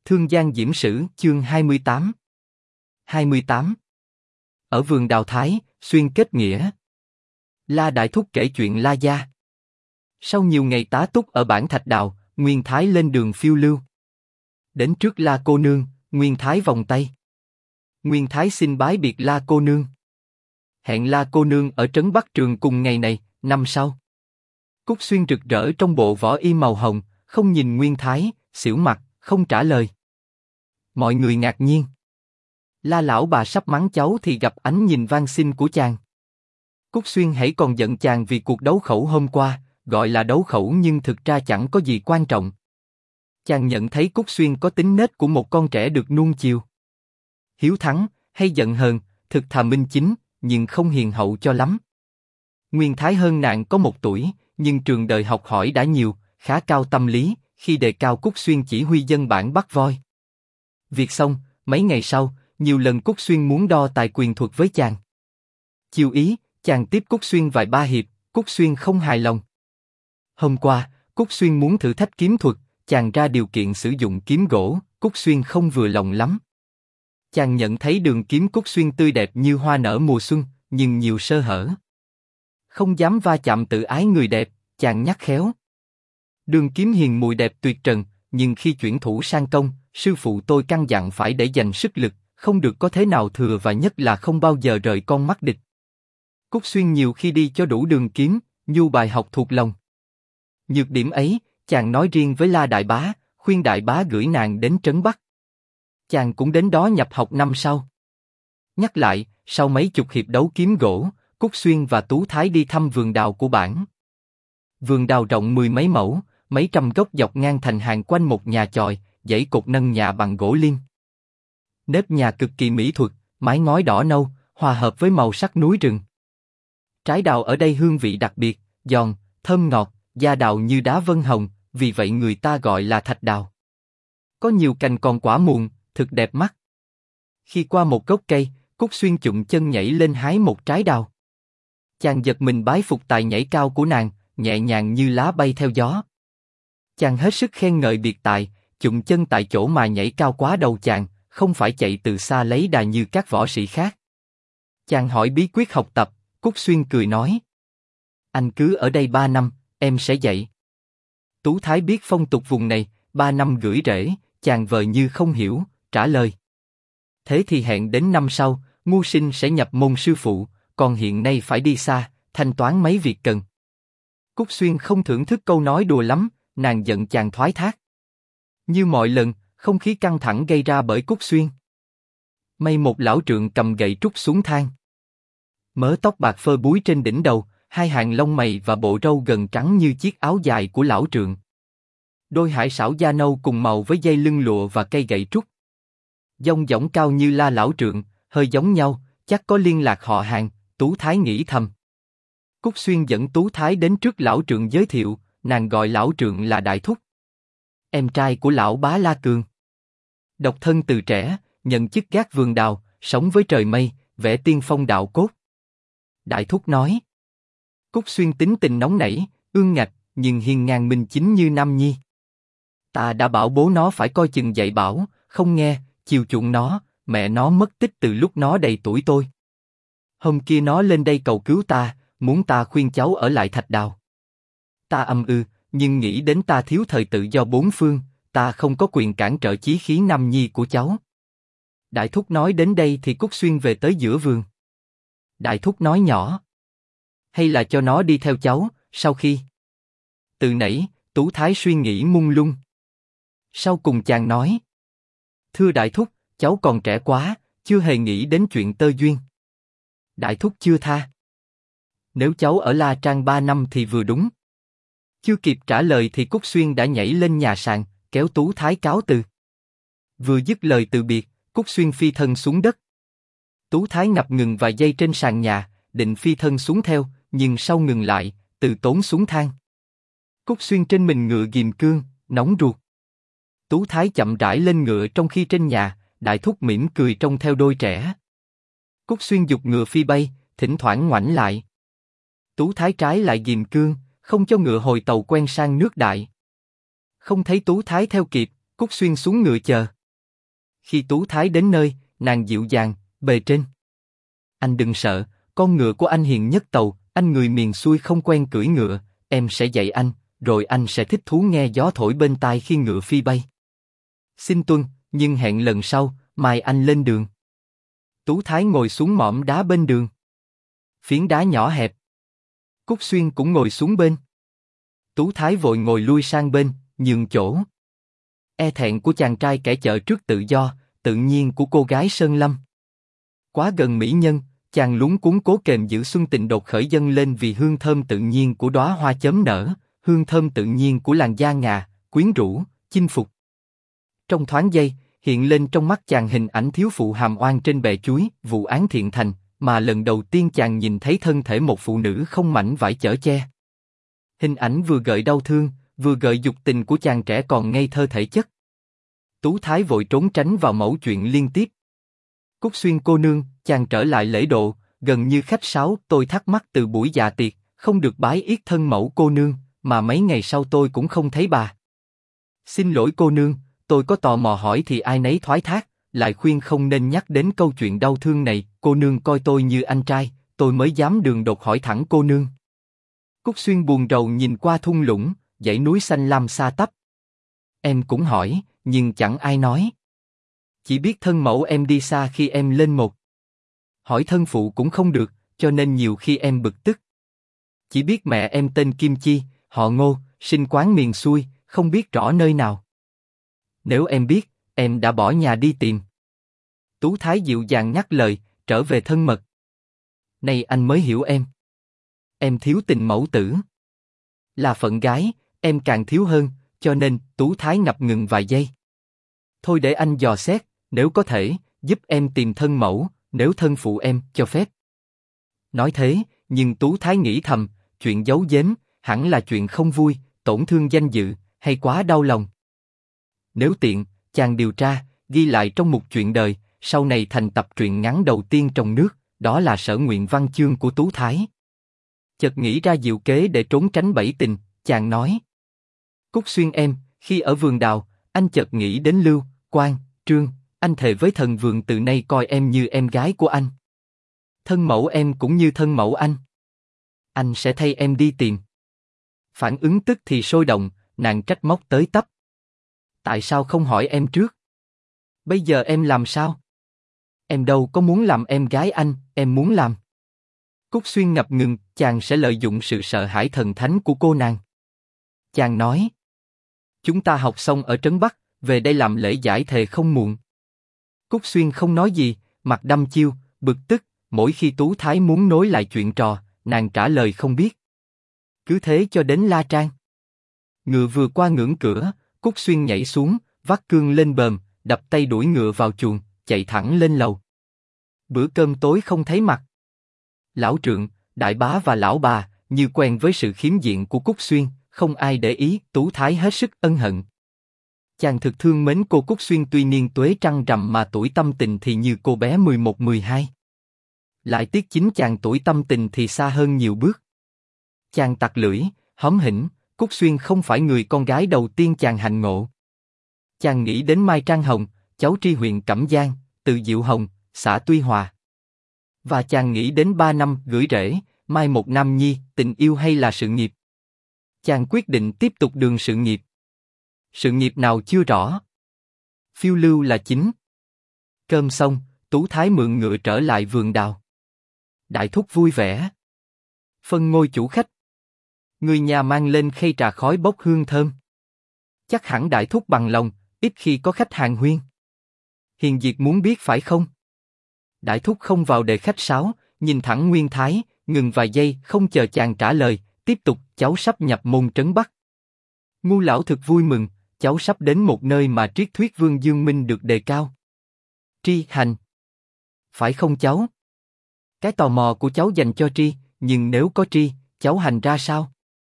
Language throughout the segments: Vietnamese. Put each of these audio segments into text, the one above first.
Thương Giang Diễm Sử chương 28. 28. Ở vườn đào Thái, xuyên kết nghĩa. La Đại Thúc kể chuyện La Gia. Sau nhiều ngày tá túc ở bản Thạch Đào, Nguyên Thái lên đường phiêu lưu. Đến trước La cô nương, Nguyên Thái vòng tay. Nguyên Thái xin bái biệt La cô nương. Hẹn La cô nương ở trấn Bắc Trường cùng ngày này, năm sau. Cúc Xuyên rực rỡ trong bộ võ y màu hồng, không nhìn Nguyên Thái, xỉu mặt, không trả lời. Mọi người ngạc nhiên. La lão bà sắp mắng cháu thì gặp ánh nhìn van xin của chàng. Cúc Xuyên hãy còn giận chàng vì cuộc đấu khẩu hôm qua, gọi là đấu khẩu nhưng thực ra chẳng có gì quan trọng. Chàng nhận thấy Cúc Xuyên có tính nết của một con trẻ được nuông chiều. Hiếu thắng, hay giận hờn, thực thà minh chính, nhưng không hiền hậu cho lắm. Nguyên Thái hơn nàng có 1 tuổi, nhưng trường đời học hỏi đã nhiều, khá cao tâm lý, khi đề cao Cúc Xuyên chỉ huy dân bản bắt voi. Việc xong, mấy ngày sau, nhiều lần Cúc Xuyên muốn đo tài quyền thuật với chàng. Chiều ý, chàng tiếp Cúc Xuyên vài ba hiệp, Cúc Xuyên không hài lòng. Hôm qua, Cúc Xuyên muốn thử thách kiếm thuật, chàng ra điều kiện sử dụng kiếm gỗ, Cúc Xuyên không vừa lòng lắm. Chàng nhận thấy đường kiếm Cúc Xuyên tươi đẹp như hoa nở mùa xuân, nhưng nhiều sơ hở. Không dám va chạm tự ái người đẹp, chàng nhắc khéo. Đường kiếm hiền mùi đẹp tuyệt trần, nhưng khi chuyển thủ sang công, sư phụ tôi căn dặn phải để dành sức lực, không được có thế nào thừa và nhất là không bao giờ rời con mắt địch. Cúc Xuyên nhiều khi đi cho đủ đường kiếm, nhu bài học thuộc lòng. Nhược điểm ấy, chàng nói riêng với La Đại Bá, khuyên Đại Bá gửi nàng đến Trấn Bắc. Chàng cũng đến đó nhập học năm sau. Nhắc lại, sau mấy chục hiệp đấu kiếm gỗ, Cúc Xuyên và Tú Thái đi thăm vườn đào của bản. Vườn đào rộng 10 mấy mẫu, mấy trăm gốc dọc ngang thành hàng quanh một nhà chòi, dãy cột nâng nhà bằng gỗ liêm. Nếp nhà cực kỳ mỹ thuật, mái ngói đỏ nâu, hòa hợp với màu sắc núi rừng. Trái đào ở đây hương vị đặc biệt, giòn, thơm ngọt, da đào như đá vân hồng, vì vậy người ta gọi là thạch đào. Có nhiều cành còn quả muộn, thực đẹp mắt. Khi qua một gốc cây, Cúc Xuyên chụng chân nhảy lên hái một trái đào. Chàng giật mình bái phục tài nhảy cao của nàng, nhẹ nhàng như lá bay theo gió. Chàng hết sức khen ngợi biệt tài, chụng chân tại chỗ mà nhảy cao quá đầu chàng, không phải chạy từ xa lấy đà như các võ sĩ khác. Chàng hỏi bí quyết học tập, Cúc Xuyên cười nói: anh cứ ở đây 3 năm, em sẽ dạy. Tú Thái biết phong tục vùng này, 3 năm gửi rễ, chàng vờ như không hiểu, trả lời: thế thì hẹn đến năm sau, ngu sinh sẽ nhập môn sư phụ, còn hiện nay phải đi xa, thanh toán mấy việc cần. Cúc Xuyên không thưởng thức câu nói đùa lắm, nàng giận chàng thoái thác. Như mọi lần, không khí căng thẳng gây ra bởi Cúc Xuyên. May một lão trượng cầm gậy trúc xuống thang. Mớ tóc bạc phơ búi trên đỉnh đầu, 2 hàng lông mày và bộ râu gần trắng như chiếc áo dài của lão trượng. Đôi hải sảo da nâu cùng màu với dây lưng lụa và cây gậy trúc. Dong dỏng cao như La lão trượng, hơi giống nhau, chắc có liên lạc họ hàng, Tú Thái nghĩ thầm. Cúc Xuyên dẫn Tú Thái đến trước lão trượng giới thiệu, nàng gọi lão trượng là Đại Thúc. Em trai của lão bá La Cường. Độc thân từ trẻ, nhận chức gác vườn đào, sống với trời mây, vẽ tiên phong đạo cốt. Đại Thúc nói. Cúc Xuyên tính tình nóng nảy, ương ngạch, nhưng hiên ngang minh chính như nam nhi. Ta đã bảo bố nó phải coi chừng dạy bảo, không nghe, chiều chuộng nó, mẹ nó mất tích từ lúc nó đầy tuổi tôi. Hôm kia nó lên đây cầu cứu ta, muốn ta khuyên cháu ở lại Thạch Đào. Ta nhưng nghĩ đến ta thiếu thời tự do 4 phương, ta không có quyền cản trở chí khí nam nhi của cháu. Đại Thúc nói đến đây thì Cúc Xuyên về tới giữa vườn. Đại Thúc nói nhỏ: hay là cho nó đi theo cháu, sau khi... Từ nãy, Tú Thái suy nghĩ mông lung. Sau cùng chàng nói: thưa Đại Thúc, cháu còn trẻ quá, chưa hề nghĩ đến chuyện tơ duyên. Đại Thúc chưa tha. Nếu cháu ở La Trang 3 năm thì vừa đúng. Chưa kịp trả lời thì Cúc Xuyên đã nhảy lên nhà sàn, kéo Tú Thái cáo từ. Vừa dứt lời từ biệt, Cúc Xuyên phi thân xuống đất. Tú Thái ngập ngừng vài giây trên sàn nhà, định phi thân xuống theo, nhưng sau ngừng lại, từ tốn xuống thang. Cúc Xuyên trên mình ngựa ghim cương, nóng ruột. Tú Thái chậm rãi lên ngựa trong khi trên nhà, Đại Thúc mỉm cười trông theo đôi trẻ. Cúc Xuyên giục ngựa phi bay, thỉnh thoảng ngoảnh lại. Tú Thái trái lại ghim cương, không cho ngựa hồi tàu quen sang nước Đại. Không thấy Tú Thái theo kịp, Cúc Xuyên xuống ngựa chờ. Khi Tú Thái đến nơi, nàng dịu dàng, bề trên. Anh đừng sợ, con ngựa của anh hiền nhất tàu, anh người miền xuôi không quen cưỡi ngựa, em sẽ dạy anh, rồi anh sẽ thích thú nghe gió thổi bên tai khi ngựa phi bay. Xin tuân, nhưng hẹn lần sau, mai anh lên đường. Tú Thái ngồi xuống mỏm đá bên đường. Phiến đá nhỏ hẹp. Cúc Xuyên cũng ngồi xuống bên. Tú Thái vội ngồi lui sang bên, nhường chỗ. E thẹn của chàng trai kẻ chợ trước tự do, tự nhiên của cô gái Sơn Lâm. Quá gần mỹ nhân, chàng lúng cuống cố kềm giữ xuân tình đột khởi dâng lên vì hương thơm tự nhiên của đóa hoa chớm nở, hương thơm tự nhiên của làn da ngà, quyến rũ, chinh phục. Trong thoáng giây, hiện lên trong mắt chàng hình ảnh thiếu phụ hàm oan trên bè chuối, vụ án thiện thành, mà lần đầu tiên chàng nhìn thấy thân thể một phụ nữ không mảnh vải chở che. Hình ảnh vừa gợi đau thương, vừa gợi dục tình của chàng trẻ còn ngây thơ thể chất. Tú Thái vội trốn tránh vào mẩu chuyện liên tiếp. Cúc Xuyên cô nương, chàng trở lại lễ độ, gần như khách sáo. Tôi thắc mắc từ buổi dạ tiệc, không được bái yết thân mẫu cô nương, mà mấy ngày sau tôi cũng không thấy bà. Xin lỗi cô nương, tôi có tò mò hỏi thì ai nấy thoái thác, lại khuyên không nên nhắc đến câu chuyện đau thương này. Cô nương coi tôi như anh trai, tôi mới dám đường đột hỏi thẳng cô nương. Cúc Xuyên buồn rầu nhìn qua thung lũng, dãy núi xanh lam xa tắp. Em cũng hỏi, nhưng chẳng ai nói. Chỉ biết thân mẫu em đi xa khi em lên một. Hỏi thân phụ cũng không được, cho nên nhiều khi em bực tức. Chỉ biết mẹ em tên Kim Chi, họ Ngô, sinh quán miền xuôi, không biết rõ nơi nào. Nếu em biết, em đã bỏ nhà đi tìm. Tú Thái dịu dàng nhắc lời, trở về thân mật. Nay anh mới hiểu em. Em thiếu tình mẫu tử. Là phận gái, em càng thiếu hơn, cho nên Tú Thái ngập ngừng vài giây. Thôi để anh dò xét, nếu có thể, giúp em tìm thân mẫu, nếu thân phụ em cho phép. Nói thế, nhưng Tú Thái nghĩ thầm, chuyện giấu giếm, hẳn là chuyện không vui, tổn thương danh dự, hay quá đau lòng. Nếu tiện, chàng điều tra, ghi lại trong một chuyện đời, sau này thành tập truyện ngắn đầu tiên trong nước, đó là Sở Nguyện Văn Chương của Tú Thái. Chợt nghĩ ra diệu kế để trốn tránh bẫy tình, chàng nói. Cúc Xuyên em, khi ở vườn đào, anh chợt nghĩ đến Lưu, Quang, Trương, anh thề với thần vườn từ nay coi em như em gái của anh. Thân mẫu em cũng như thân mẫu anh. Anh sẽ thay em đi tìm. Phản ứng tức thì sôi động, nàng trách móc tới tấp. Tại sao không hỏi em trước? Bây giờ em làm sao? Em đâu có muốn làm em gái anh, em muốn làm. Cúc Xuyên ngập ngừng, chàng sẽ lợi dụng sự sợ hãi thần thánh của cô nàng. Chàng nói. Chúng ta học xong ở Trấn Bắc, về đây làm lễ giải thề không muộn. Cúc Xuyên không nói gì, mặt đăm chiêu, bực tức, mỗi khi Tú Thái muốn nối lại chuyện trò, nàng trả lời không biết. Cứ thế cho đến La Trang. Ngựa vừa qua ngưỡng cửa, Cúc Xuyên nhảy xuống, vắt cương lên bờm, đập tay đuổi ngựa vào chuồng, chạy thẳng lên lầu. Bữa cơm tối không thấy mặt. Lão trượng, đại bá và lão bà, như quen với sự khiếm diện của Cúc Xuyên, không ai để ý. Tú Thái hết sức ân hận. Chàng thực thương mến cô Cúc Xuyên tuy niên tuế trăng rằm mà tuổi tâm tình thì như cô bé 11-12. Lại tiếc chính chàng tuổi tâm tình thì xa hơn nhiều bước. Chàng tặc lưỡi, hóm hỉnh, Cúc Xuyên không phải người con gái đầu tiên chàng hạnh ngộ. Chàng nghĩ đến Mai Trang Hồng, cháu tri huyện Cẩm Giang, Từ Diệu Hồng, xã Tuy Hòa. Và chàng nghĩ đến 3 năm gửi rễ, Mai một Nam Nhi, tình yêu hay là sự nghiệp. Chàng quyết định tiếp tục đường sự nghiệp. Sự nghiệp nào chưa rõ. Phiêu lưu là chính. Cơm xong, Tú Thái mượn ngựa trở lại vườn đào. Đại thúc vui vẻ. Phân ngôi chủ khách. Người nhà mang lên khay trà khói bốc hương thơm. Chắc hẳn đại thúc bằng lòng, ít khi có khách hàng huyên. Hiền Diệt muốn biết phải không? Đại thúc không vào đề khách sáo, nhìn thẳng Nguyên Thái, ngừng vài giây không chờ chàng trả lời, tiếp tục. Cháu sắp nhập môn Trấn Bắc. Ngu lão thực vui mừng, cháu sắp đến một nơi mà triết thuyết Vương Dương Minh được đề cao. Tri hành. Phải không cháu? Cái tò mò của cháu dành cho Tri, nhưng nếu có Tri, cháu hành ra sao?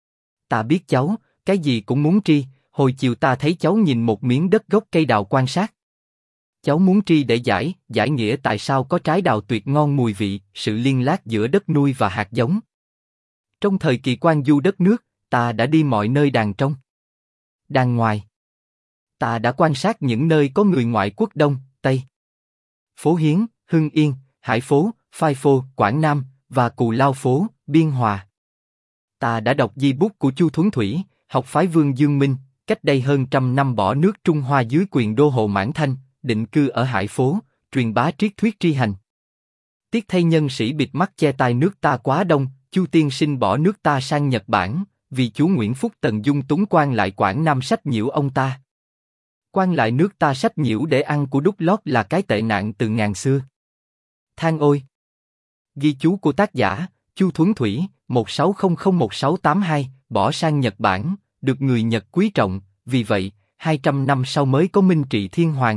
Ta biết cháu, cái gì cũng muốn Tri. Hồi chiều ta thấy cháu nhìn một miếng đất gốc cây đào quan sát. Cháu muốn Tri để giải nghĩa tại sao có trái đào tuyệt ngon mùi vị, sự liên lạc giữa đất nuôi và hạt giống. Trong thời kỳ quan du đất nước, ta đã đi mọi nơi đàng trong, đàng ngoài. Ta đã quan sát những nơi có người ngoại quốc đông, Tây. Phố Hiến, Hưng Yên, Hải Phố, Phai Phô, Quảng Nam, và Cù Lao Phố, Biên Hòa. Ta đã đọc di bút của Chu Thuấn Thủy, học phái Vương Dương Minh, cách đây hơn 100 năm bỏ nước Trung Hoa dưới quyền đô hộ Mãn Thanh, định cư ở Hải Phố, truyền bá triết thuyết tri hành. Tiếc thay nhân sĩ bịt mắt che tai nước ta quá đông, Chu tiên sinh bỏ nước ta sang Nhật Bản, vì chú Nguyễn Phúc Tần dung túng quan lại Quảng Nam sách nhiễu ông ta. Quan lại nước ta sách nhiễu để ăn của đút lót là cái tệ nạn từ ngàn xưa. Than ôi! Ghi chú của tác giả, Chu Thuấn Thủy, 16001682, bỏ sang Nhật Bản, được người Nhật quý trọng, vì vậy, 200 năm sau mới có Minh Trị Thiên Hoàng,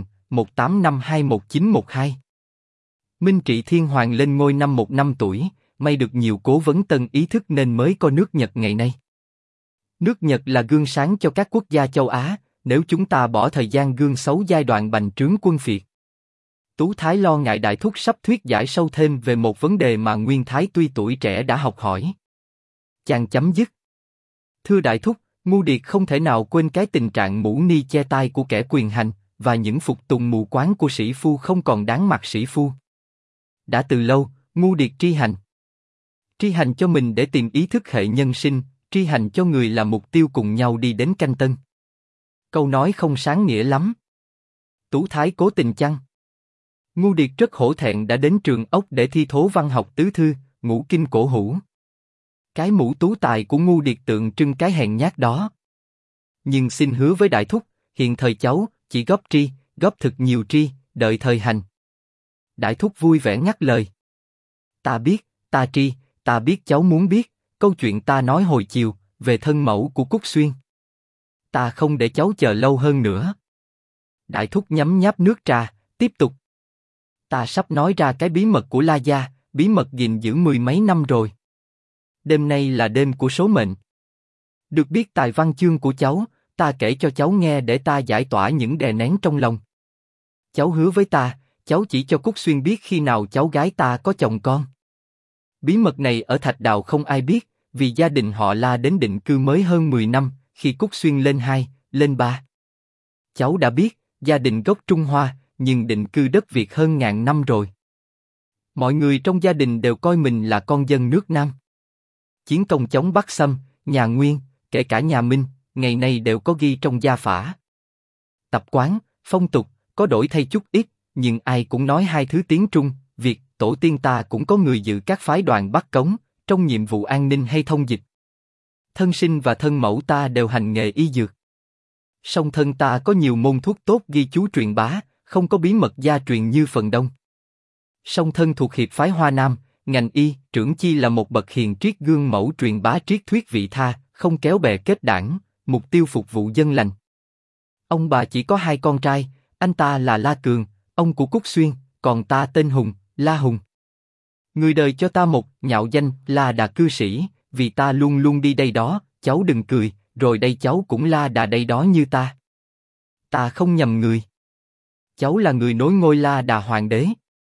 18521912. Minh Trị Thiên Hoàng lên ngôi năm 1 năm tuổi, may được nhiều cố vấn Tân ý thức nên mới có nước Nhật ngày nay. Nước Nhật là gương sáng cho các quốc gia châu Á, nếu chúng ta bỏ thời gian gương xấu giai đoạn bành trướng quân phiệt. Tú Thái lo ngại Đại Thúc sắp thuyết giải sâu thêm về một vấn đề mà Nguyên Thái tuy tuổi trẻ đã học hỏi. Chàng chấm dứt. Thưa Đại Thúc, Ngu Điệt không thể nào quên cái tình trạng mũ ni che tai của kẻ quyền hành, và những phục tùng mù quáng của sĩ phu không còn đáng mặt sĩ phu. Đã từ lâu, Ngu Điệt tri hành. Tri hành cho mình để tìm ý thức hệ nhân sinh, tri hành cho người là mục tiêu cùng nhau đi đến canh tân. Câu nói không sáng nghĩa lắm. Tú Thái cố tình chăng? Ngu Điệt rất hổ thẹn đã đến trường ốc để thi thố văn học tứ thư, ngũ kinh cổ hủ. Cái mũ tú tài của Ngu Điệt tượng trưng cái hèn nhát đó. Nhưng xin hứa với Đại Thúc, hiện thời cháu chỉ góp tri, góp thực nhiều tri, đợi thời hành. Đại Thúc vui vẻ ngắt lời. Ta biết, ta tri, ta biết cháu muốn biết, câu chuyện ta nói hồi chiều, về thân mẫu của Cúc Xuyên. Ta không để cháu chờ lâu hơn nữa. Đại Thúc nhấm nháp nước trà, tiếp tục. Ta sắp nói ra cái bí mật của La Gia, bí mật gìn giữ 10 mấy năm rồi. Đêm nay là đêm của số mệnh. Được biết tài văn chương của cháu, ta kể cho cháu nghe để ta giải tỏa những đè nén trong lòng. Cháu hứa với ta, cháu chỉ cho Cúc Xuyên biết khi nào cháu gái ta có chồng con. Bí mật này ở Thạch Đào không ai biết, vì gia đình họ La đến định cư mới hơn 10 năm, khi Cúc Xuyên lên 2, lên 3. Cháu đã biết, gia đình gốc Trung Hoa, nhưng định cư đất Việt hơn 1000 năm rồi. Mọi người trong gia đình đều coi mình là con dân nước Nam. Chiến công chống Bắc xâm, nhà Nguyên, kể cả nhà Minh, ngày nay đều có ghi trong gia phả. Tập quán, phong tục, có đổi thay chút ít, nhưng ai cũng nói hai thứ tiếng Trung, Việt. Tổ tiên ta cũng có người dự các phái đoàn Bắc Cống, trong nhiệm vụ an ninh hay thông dịch. Thân sinh và thân mẫu ta đều hành nghề y dược. Song thân ta có nhiều môn thuốc tốt ghi chú truyền bá, không có bí mật gia truyền như phần đông. Song thân thuộc hiệp phái Hoa Nam, ngành y, trưởng chi là một bậc hiền triết gương mẫu truyền bá triết thuyết vị tha, không kéo bè kết đảng, mục tiêu phục vụ dân lành. Ông bà chỉ có 2 con trai, anh ta là La Cường, ông của Cúc Xuyên, còn ta tên Hùng, La Hùng. Người đời cho ta một nhạo danh La Đà cư sĩ, vì ta luôn luôn đi đây đó, cháu đừng cười, rồi đây cháu cũng La Đà đây đó như ta. Ta không nhầm người. Cháu là người nối ngôi La Đà hoàng đế.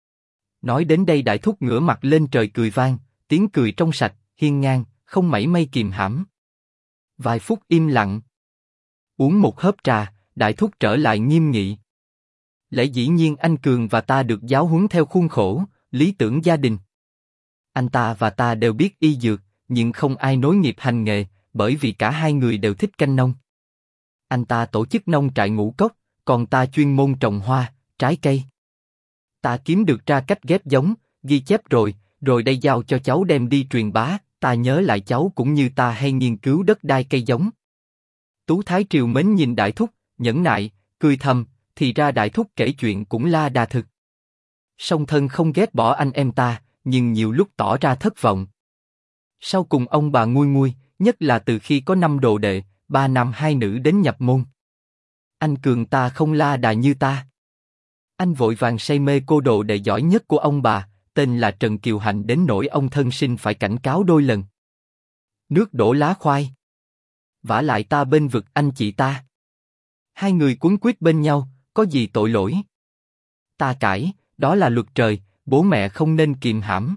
Nói đến đây Đại Thúc ngửa mặt lên trời cười vang, tiếng cười trong sạch, hiên ngang, không mảy may kìm hãm. Vài phút im lặng. Uống một hớp trà, Đại Thúc trở lại nghiêm nghị. Lẽ dĩ nhiên anh Cường và ta được giáo huấn theo khuôn khổ, lý tưởng gia đình. Anh ta và ta đều biết y dược, nhưng không ai nối nghiệp hành nghề, bởi vì cả hai người đều thích canh nông. Anh ta tổ chức nông trại Ngũ Cốc, còn ta chuyên môn trồng hoa, trái cây. Ta kiếm được ra cách ghép giống, ghi chép rồi đây giao cho cháu đem đi truyền bá, ta nhớ lại cháu cũng như ta hay nghiên cứu đất đai cây giống. Tú Thái triều mến nhìn Đại Thúc, nhẫn nại, cười thầm, thì ra Đại Thúc kể chuyện cũng La Đà thực. Song thân không ghét bỏ anh em ta, nhưng nhiều lúc tỏ ra thất vọng. Sau cùng ông bà nguôi nguôi, nhất là từ khi có 5 đồ đệ, 3 nam 2 nữ đến nhập môn. Anh Cường ta không La Đà như ta. Anh vội vàng say mê cô đồ đệ giỏi nhất của ông bà, tên là Trần Kiều Hạnh đến nỗi ông thân sinh phải cảnh cáo đôi lần. Nước đổ lá khoai. Vả lại ta bên vực anh chị ta. Hai người cuốn quýt bên nhau, có gì tội lỗi? Ta cãi, đó là luật trời, bố mẹ không nên kìm hãm.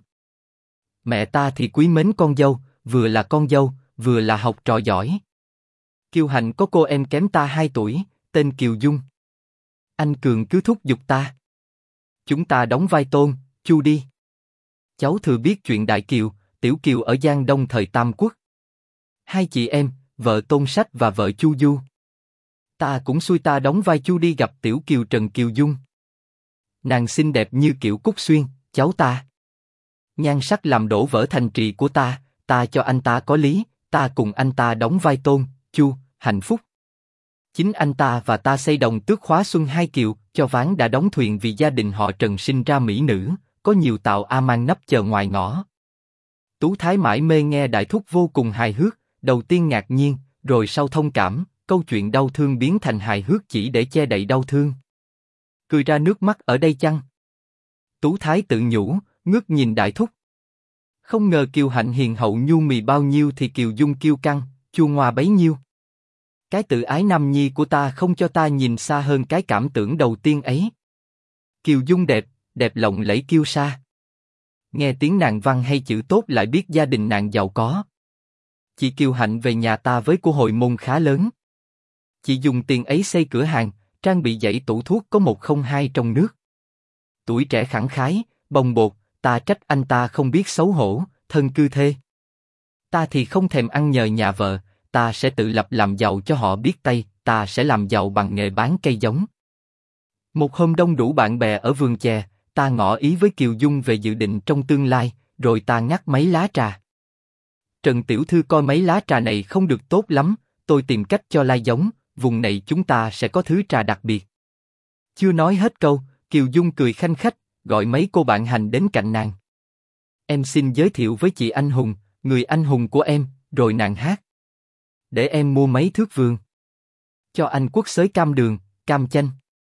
Mẹ ta thì quý mến con dâu, vừa là con dâu, vừa là học trò giỏi. Kiều Hạnh có cô em kém ta 2 tuổi, tên Kiều Dung. Anh Cường cứ thúc giục ta. chúng ta đóng vai Tôn, Chu đi. Cháu thừa biết chuyện Đại Kiều, Tiểu Kiều ở Giang Đông thời Tam Quốc. Hai chị em, vợ Tôn Sách và vợ Chu Du. Ta cũng xui ta đóng vai Chu đi gặp Tiểu Kiều Trần Kiều Dung. Nàng xinh đẹp như kiểu Cúc Xuyên, cháu ta. Nhan sắc làm đổ vỡ thành trì của ta cho anh ta có lý, ta cùng anh ta đóng vai Tôn, Chu, hạnh phúc. Chính anh ta và ta xây đồng tước khóa xuân hai kiều, cho ván đã đóng thuyền vì gia đình họ Trần sinh ra mỹ nữ, có nhiều tạo a mang nấp chờ ngoài ngõ. Tú Thái mãi mê nghe đại thúc vô cùng hài hước, đầu tiên ngạc nhiên, rồi sau thông cảm, câu chuyện đau thương biến thành hài hước chỉ để che đậy đau thương. Cười ra nước mắt ở đây chăng? Tú Thái tự nhủ, ngước nhìn đại thúc. Không ngờ Kiều Hạnh hiền hậu nhu mì bao nhiêu thì Kiều Dung kiêu căng, chua ngoa bấy nhiêu. Cái tự ái nam nhi của ta không cho ta nhìn xa hơn cái cảm tưởng đầu tiên ấy. Kiều Dung đẹp, đẹp lộng lẫy kiêu sa. Nghe tiếng nàng văn hay chữ tốt lại biết gia đình nàng giàu có. Chị Kiều Hạnh về nhà ta với của hồi môn khá lớn. Chị dùng tiền ấy xây cửa hàng, trang bị dãy tủ thuốc có 102 trong nước. Tuổi trẻ khẳng khái, bồng bột, ta trách anh ta không biết xấu hổ, thân cư thê. Ta thì không thèm ăn nhờ nhà vợ, ta sẽ tự lập làm giàu cho họ biết tay, ta sẽ làm giàu bằng nghề bán cây giống. Một hôm đông đủ bạn bè ở vườn chè, ta ngỏ ý với Kiều Dung về dự định trong tương lai, rồi ta ngắt mấy lá trà. Trần tiểu thư coi mấy lá trà này không được tốt lắm, tôi tìm cách cho lai giống, vùng này chúng ta sẽ có thứ trà đặc biệt. Chưa nói hết câu, Kiều Dung cười khanh khách, gọi mấy cô bạn hành đến cạnh nàng. Em xin giới thiệu với chị anh hùng, người anh hùng của em, rồi nàng hát. Để em mua mấy thước vườn. Cho anh quất xới cam đường, cam chanh.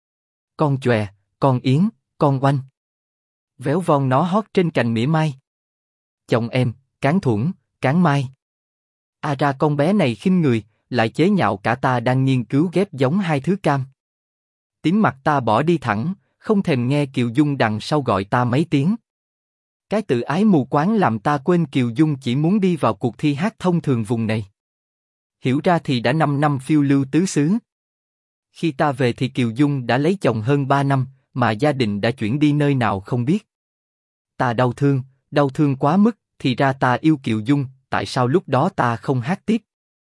Con chòe, con yến, con oanh. Véo von nó hót trên cành mỉa mai. Chồng em, cán thuẫn, cán mai. À ra con bé này khinh người, lại chế nhạo cả ta đang nghiên cứu ghép giống hai thứ cam. Tím mặt ta bỏ đi thẳng, không thèm nghe Kiều Dung đằng sau gọi ta mấy tiếng. Cái tự ái mù quáng làm ta quên Kiều Dung chỉ muốn đi vào cuộc thi hát thông thường vùng này. Hiểu ra thì đã 5 năm phiêu lưu tứ xứ. Khi ta về thì Kiều Dung đã lấy chồng hơn 3 năm, mà gia đình đã chuyển đi nơi nào không biết. Ta đau thương quá mức, thì ra ta yêu Kiều Dung, tại sao lúc đó ta không hát tiếp?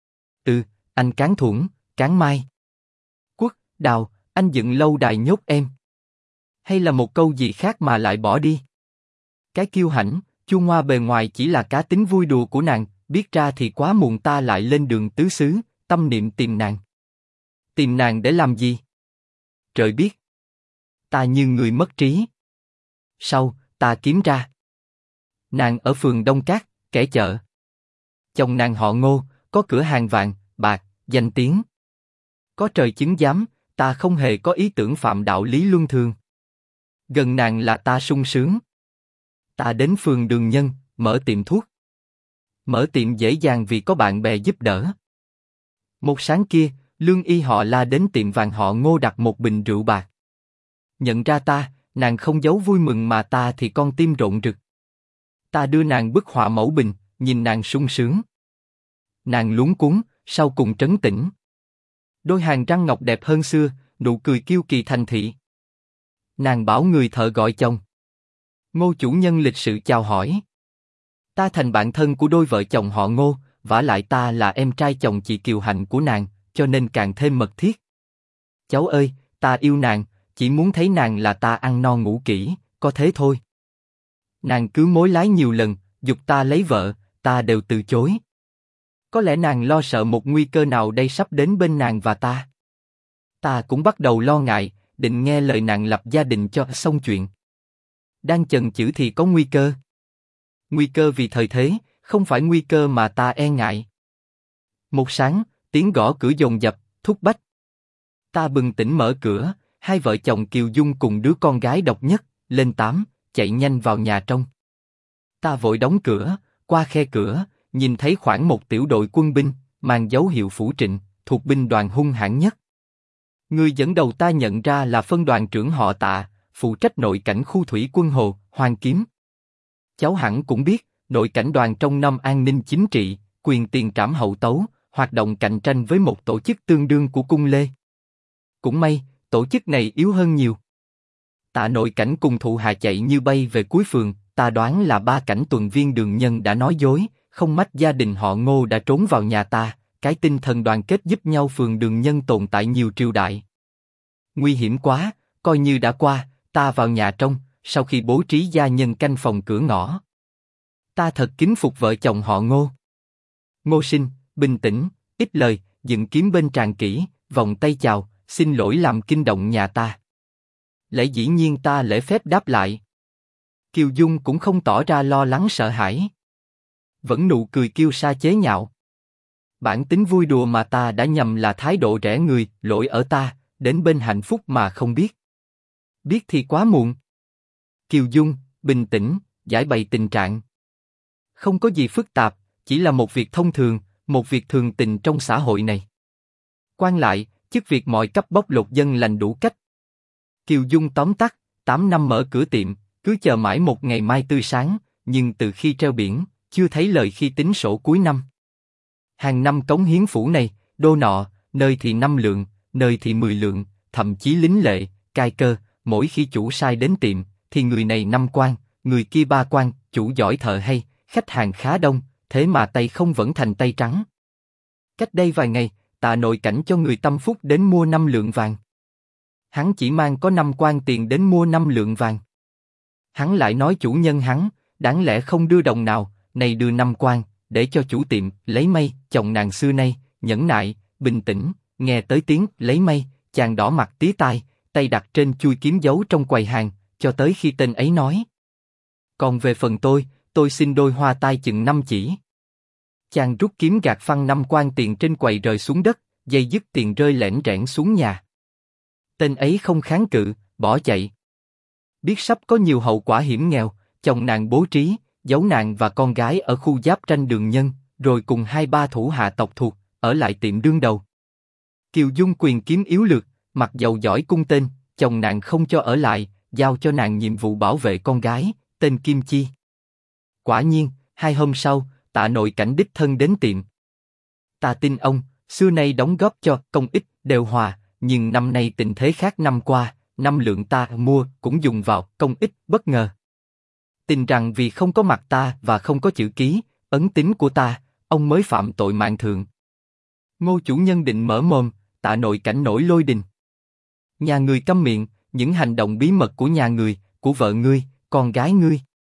Anh cán thuẫn, cán mai. Quất, đào, anh dựng lâu đài nhốt em. Hay là một câu gì khác mà lại bỏ đi? Cái kiêu hãnh, chua ngoa bề ngoài chỉ là cá tính vui đùa của nàng, biết ra thì quá muộn ta lại lên đường tứ xứ, tâm niệm tìm nàng. Tìm nàng để làm gì? Trời biết. Ta như người mất trí. Sau, ta kiếm ra. Nàng ở phường Đông Cát, kẻ chợ. Chồng nàng họ Ngô, có cửa hàng vàng, bạc, danh tiếng. Có trời chứng giám, ta không hề có ý tưởng phạm đạo lý luân thường. Gần nàng là ta sung sướng. Ta đến phường Đường Nhân, mở tiệm thuốc. Mở tiệm dễ dàng vì có bạn bè giúp đỡ. Một sáng kia, lương y họ La đến tiệm vàng họ Ngô đặt một bình rượu bạc. Nhận ra ta, nàng không giấu vui mừng mà ta thì con tim rộn rực. Ta đưa nàng bức họa mẫu bình, nhìn nàng sung sướng. Nàng luống cuống, sau cùng trấn tĩnh. Đôi hàng răng ngọc đẹp hơn xưa, nụ cười kiêu kỳ thành thị. Nàng bảo người thợ gọi chồng. Ngô chủ nhân lịch sự chào hỏi. Ta thành bạn thân của đôi vợ chồng họ Ngô, vả lại ta là em trai chồng chị Kiều Hạnh của nàng, cho nên càng thêm mật thiết. Cháu ơi, ta yêu nàng, chỉ muốn thấy nàng là ta ăn no ngủ kỹ, có thế thôi. Nàng cứ mối lái nhiều lần, giục ta lấy vợ, ta đều từ chối. Có lẽ nàng lo sợ một nguy cơ nào đây sắp đến bên nàng và ta. Ta cũng bắt đầu lo ngại, định nghe lời nàng lập gia đình cho xong chuyện. Đang chần chừ thì có nguy cơ. Nguy cơ vì thời thế, không phải nguy cơ mà ta e ngại. Một sáng, tiếng gõ cửa dồn dập, thúc bách. Ta bừng tỉnh mở cửa, hai vợ chồng Kiều Dung cùng đứa con gái độc nhất, lên 8, chạy nhanh vào nhà trong. Ta vội đóng cửa, qua khe cửa, nhìn thấy khoảng một tiểu đội quân binh, mang dấu hiệu phủ Trịnh, thuộc binh đoàn hung hãn nhất. Người dẫn đầu ta nhận ra là phân đoàn trưởng họ Tạ, phụ trách nội cảnh khu thủy quân Hồ, Hoàng Kiếm. Cháu hẳn cũng biết, nội cảnh đoàn trong năm an ninh chính trị, quyền tiền trảm hậu tấu, hoạt động cạnh tranh với một tổ chức tương đương của cung Lê. Cũng may, tổ chức này yếu hơn nhiều. Tạ Nội Cảnh cùng thủ hạ chạy như bay về cuối phường, ta đoán là ba cảnh tuần viên Đường Nhân đã nói dối, không mách gia đình họ Ngô đã trốn vào nhà ta, cái tinh thần đoàn kết giúp nhau phường Đường Nhân tồn tại nhiều triều đại. Nguy hiểm quá, coi như đã qua, ta vào nhà trong, sau khi bố trí gia nhân canh phòng cửa ngõ. Ta thật kính phục vợ chồng họ Ngô. Ngô Sinh, bình tĩnh, ít lời, dựng kiếm bên tràn kỹ, vòng tay chào, xin lỗi làm kinh động nhà ta. Lẽ dĩ nhiên ta lễ phép đáp lại. Kiều Dung cũng không tỏ ra lo lắng sợ hãi. Vẫn nụ cười kiêu sa chế nhạo. Bản tính vui đùa mà ta đã nhầm là thái độ rẻ người, lỗi ở ta, đến bên hạnh phúc mà không biết. Biết thì quá muộn. Kiều Dung, bình tĩnh, giải bày tình trạng. Không có gì phức tạp, chỉ là một việc thông thường, một việc thường tình trong xã hội này. Quan lại, chức việc mọi cấp bóc lột dân lành đủ cách. Kiều Dung tóm tắt, 8 năm mở cửa tiệm, cứ chờ mãi một ngày mai tươi sáng, nhưng từ khi treo biển, chưa thấy lời khi tính sổ cuối năm. Hàng năm cống hiến phủ này, đô nọ, nơi thì 5 lượng, nơi thì 10 lượng, thậm chí lính lệ, cai cơ, mỗi khi chủ sai đến tiệm, thì người này 5 quan, người kia 3 quan, chủ giỏi thợ hay, khách hàng khá đông, thế mà tay không vẫn thành tay trắng. Cách đây vài ngày, Tạ Nội Cảnh cho người tâm phúc đến mua 5 lượng vàng. Hắn chỉ mang có 5 quan tiền đến mua 5 lượng vàng. Hắn lại nói chủ nhân hắn, đáng lẽ không đưa đồng nào, này đưa 5 quan, để cho chủ tiệm lấy may. Chồng nàng xưa nay nhẫn nại, bình tĩnh, nghe tới tiếng lấy may, chàng đỏ mặt tía tai, tay đặt trên chui kiếm giấu trong quầy hàng, cho tới khi tên ấy nói: còn về phần tôi xin đôi hoa tai chừng 5 chỉ. Chàng rút kiếm gạt phăng 5 quan tiền trên quầy rơi xuống đất, dây dứt tiền rơi lẻn rẽn xuống nhà. Tên ấy không kháng cự, bỏ chạy. Biết sắp có nhiều hậu quả hiểm nghèo, chồng nàng bố trí, giấu nàng và con gái ở khu giáp ranh Đường Nhân, rồi cùng 2-3 thủ hạ tộc thuộc, ở lại tiệm đương đầu. Kiều Dung quyền kiếm yếu lược, mặc dầu giỏi cung tên, chồng nàng không cho ở lại, giao cho nàng nhiệm vụ bảo vệ con gái, tên Kim Chi. Quả nhiên, 2 hôm sau, Tạ Nội Cảnh đích thân đến tiệm. Ta tin ông, xưa nay đóng góp cho công ích đều hòa, nhưng năm nay tình thế khác năm qua, 5 lượng ta mua cũng dùng vào công ích bất ngờ. Tin rằng vì không có mặt ta và không có chữ ký, ấn tín của ta, ông mới phạm tội mạng thượng. Ngô chủ nhân định mở mồm, Tạ Nội Cảnh nổi lôi đình. Nhà người câm miệng, những hành động bí mật của nhà người, của vợ ngươi, con gái ngươi.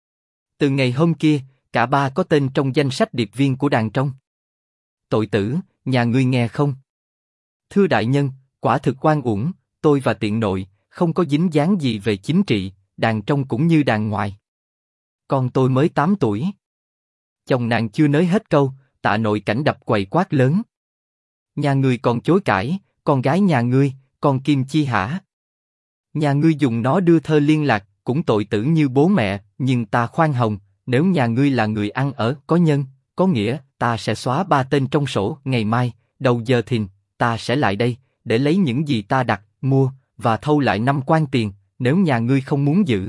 Từ ngày hôm kia, cả ba có tên trong danh sách điệp viên của đàn trong. Tội tử, nhà ngươi nghe không? Thưa đại nhân, quả thực oan uổng, tôi và tiện nội không có dính dáng gì về chính trị, đàn trong cũng như đàn ngoài. Con tôi mới 8 tuổi. Chồng nàng chưa nói hết câu, Tạ Nội Cảnh đập quầy quát lớn. Nhà ngươi còn chối cãi, con gái nhà ngươi, con Kim Chi hả? Nhà ngươi dùng nó đưa thơ liên lạc, cũng tội tử như bố mẹ, nhưng ta khoan hồng, nếu nhà ngươi là người ăn ở, có nhân, có nghĩa, ta sẽ xóa 3 tên trong sổ, ngày mai, đầu giờ thìn, ta sẽ lại đây, để lấy những gì ta đặt, mua, và thâu lại 5 quan tiền, nếu nhà ngươi không muốn giữ.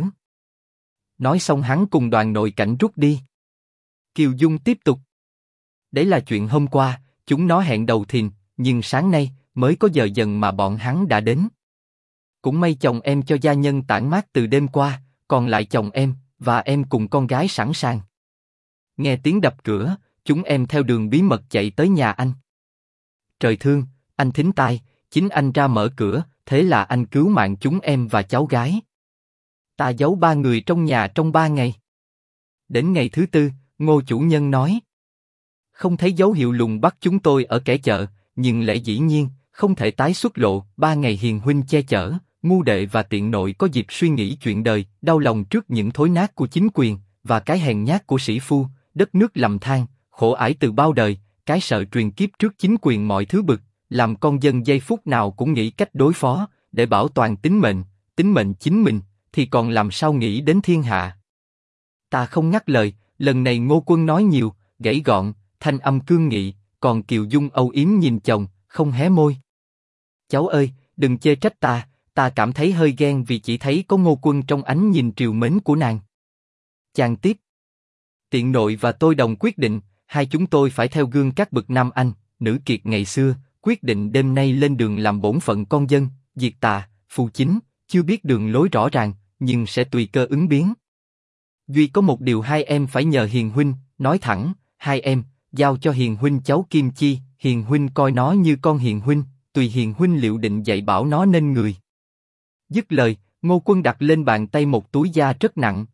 Nói xong hắn cùng đoàn Nội Cảnh rút đi. Kiều Dung tiếp tục. Đấy là chuyện hôm qua, chúng nó hẹn đầu thìn, nhưng sáng nay, mới có giờ dần mà bọn hắn đã đến. Cũng may chồng em cho gia nhân tản mát từ đêm qua, còn lại chồng em, và em cùng con gái sẵn sàng. Nghe tiếng đập cửa, chúng em theo đường bí mật chạy tới nhà anh. Trời thương, anh thính tai, chính anh ra mở cửa, thế là anh cứu mạng chúng em và cháu gái. Ta giấu 3 người trong nhà trong 3 ngày. Đến ngày thứ 4, Ngô chủ nhân nói. Không thấy dấu hiệu lùng bắt chúng tôi ở kẻ chợ, nhưng lẽ dĩ nhiên, không thể tái xuất lộ. 3 ngày hiền huynh che chở, ngu đệ và tiện nội có dịp suy nghĩ chuyện đời, đau lòng trước những thối nát của chính quyền, và cái hèn nhát của sĩ phu, đất nước lầm than, khổ ải từ bao đời, cái sợ truyền kiếp trước chính quyền mọi thứ bực, làm con dân giây phút nào cũng nghĩ cách đối phó, để bảo toàn tính mệnh chính mình, thì còn làm sao nghĩ đến thiên hạ. Ta không ngắt lời, lần này Ngô Quân nói nhiều, gãy gọn, thanh âm cương nghị, còn Kiều Dung âu yếm nhìn chồng, không hé môi. Cháu ơi, đừng chê trách ta cảm thấy hơi ghen vì chỉ thấy có Ngô Quân trong ánh nhìn trìu mến của nàng. Chàng tiếp. Tiện nội và tôi đồng quyết định, hai chúng tôi phải theo gương các bậc nam anh, nữ kiệt ngày xưa, quyết định đêm nay lên đường làm bổn phận con dân, diệt tà, phù chính, chưa biết đường lối rõ ràng, nhưng sẽ tùy cơ ứng biến. Duy có một điều hai em phải nhờ Hiền huynh, nói thẳng, hai em, giao cho Hiền huynh cháu Kim Chi, Hiền huynh coi nó như con Hiền huynh, tùy Hiền huynh liệu định dạy bảo nó nên người. Dứt lời, Ngô Quân đặt lên bàn tay một túi da rất nặng.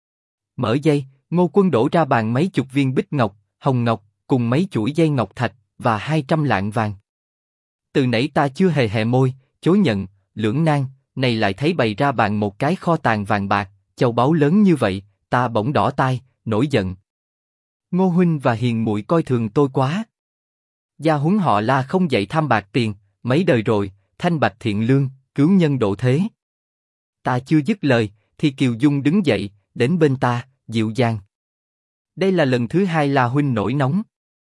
Mở dây, Ngô Quân đổ ra bàn mấy chục viên bích ngọc, hồng ngọc, cùng mấy chuỗi dây ngọc thạch, và 200 lạng vàng. Từ nãy ta chưa hề hé môi, chối nhận, lưỡng nan, này lại thấy bày ra bàn một cái kho tàng vàng bạc, châu báu lớn như vậy, ta bỗng đỏ tai, nổi giận. Ngô huynh và Hiền muội coi thường tôi quá. Gia huấn họ La không dạy tham bạc tiền, mấy đời rồi, thanh bạch thiện lương, cứu nhân độ thế. Ta chưa dứt lời, thì Kiều Dung đứng dậy, đến bên ta, dịu dàng. Đây là lần thứ hai La huynh nổi nóng.